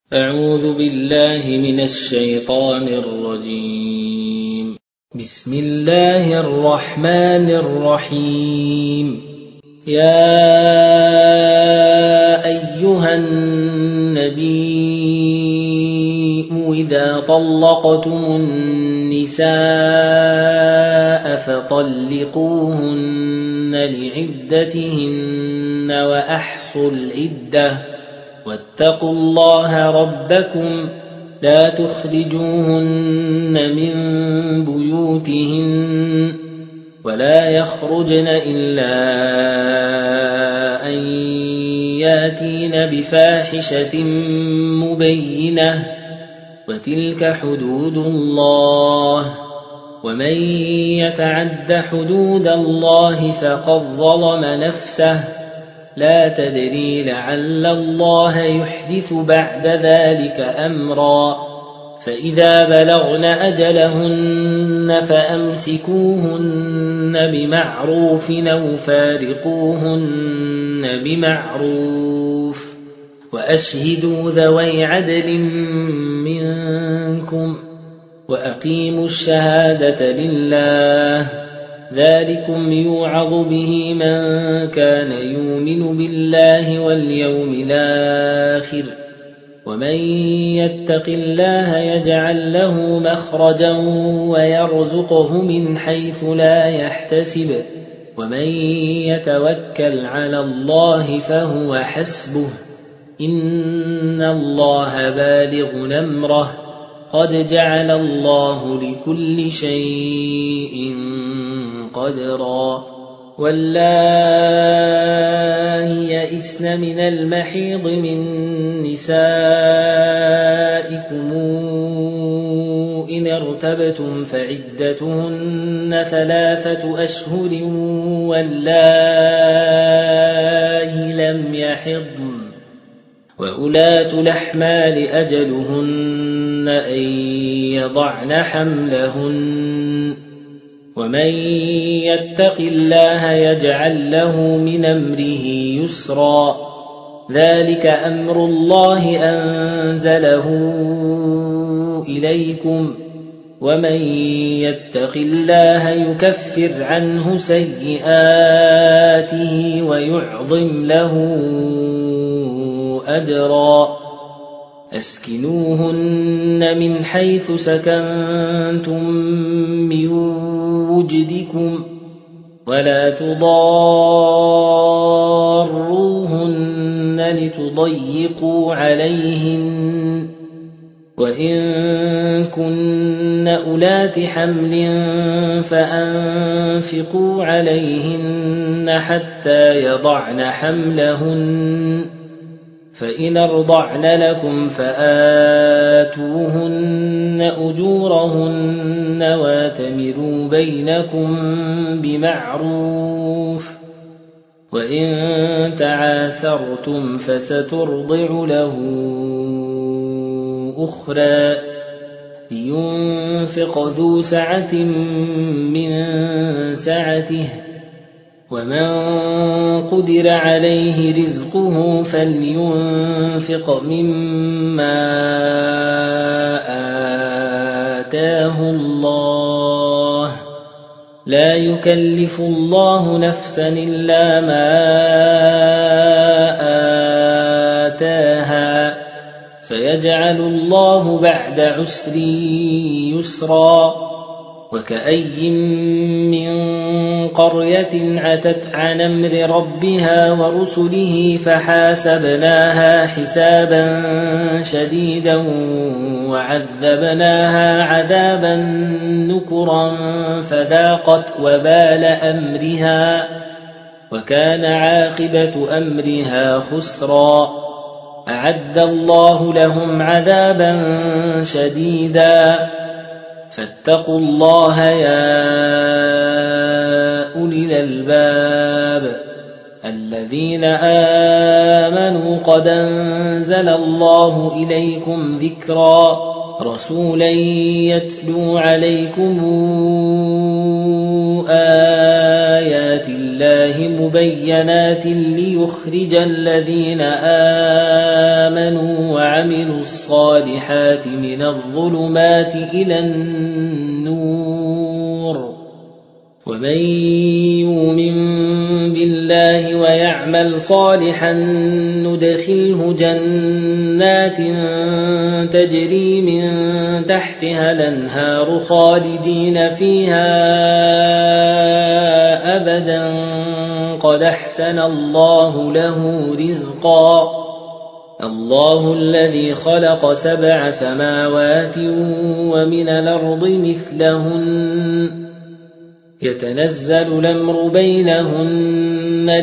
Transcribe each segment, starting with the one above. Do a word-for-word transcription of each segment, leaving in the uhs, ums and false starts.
أعوذ بالله من الشيطان الرجيم. بسم الله الرحمن الرحيم. يا أيها النبي إذا طلقتم النساء فطلقوهن لعدتهن وأحصوا العدة واتقوا الله ربكم لا تخرجوهن من بيوتهن ولا يخرجن إلا أن ياتين بفاحشة مبينة وتلك حدود الله ومن يتعد حدود الله فقد ظلم نفسه لا تدري لعل الله يحدث بعد ذلك أمرا فإذا بلغن أجلهن فأمسكوهن بمعروف أو فارقوهن بمعروف وأشهدوا ذوي عدل منكم وأقيموا الشهادة لله ذلكم يوعظ به من كان يؤمن بالله واليوم الآخر ومن يتق الله يجعل له مخرجا ويرزقه من حيث لا يحتسب ومن يتوكل على الله فهو حسبه إن الله بالغ أمره قد جعل الله لكل شيء قدرا واللائي يئسن من المحيض من نسائكم إن ارتبتم فعدتهن ثلاثة أشهر واللائي لم يحضن وأولات الأحمال أجلهن أن يضعن حملهن ومن يتق الله يجعل له من أمره يسرا ذلك أمر الله أنزله إليكم ومن يتق الله يكفر عنه سيئاته ويعظم له أجرا أسكنوهن من حيث سكنتم من وجدكم ولا تضاروهن لتضيقوا عليهن وإن كن أولات حمل فأنفقوا عليهن حتى يضعن حملهن فإن ارضعن لكم فآتوهن أجورهن واتمروا بينكم بمعروف وإن تعاسرتم فسترضع له أخرى لينفق ذو سعة من سعته ومن قدر عليه رزقه فلينفق مما آتاه الله لا يكلف الله نفسا إلا ما آتاها سيجعل الله بعد عسر يسرا وكأي من قرية عتت عن أمر ربها ورسله فحاسبناها حسابا شديدا وعذبناها عذابا نكرا فذاقت وبال أمرها وكان عاقبة أمرها خسرا أعد الله لهم عذابا شديدا فاتقوا الله يا أولي الألباب الذين آمنوا قد أنزل الله إليكم ذكرا رسولا يتلو عليكم آيات الله الله مبينات ليخرج الذين آمنوا وعملوا الصالحات من الظلمات إلى النور ومن يؤمن بالله ويعمل صالحا ندخله جنات تجري من تحتها الأنهار خالدين فيها أبدا قد أحسن الله له رزقا الله الذي خلق سبع سماوات ومن الأرض مثلهن يتنزل الأمر بينهن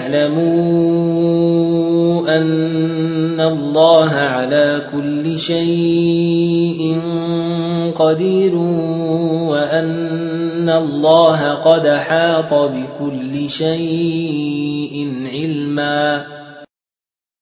لتعلموا أن الله على كل شيء قدير وأن الله قد أحاط بكل شيء علما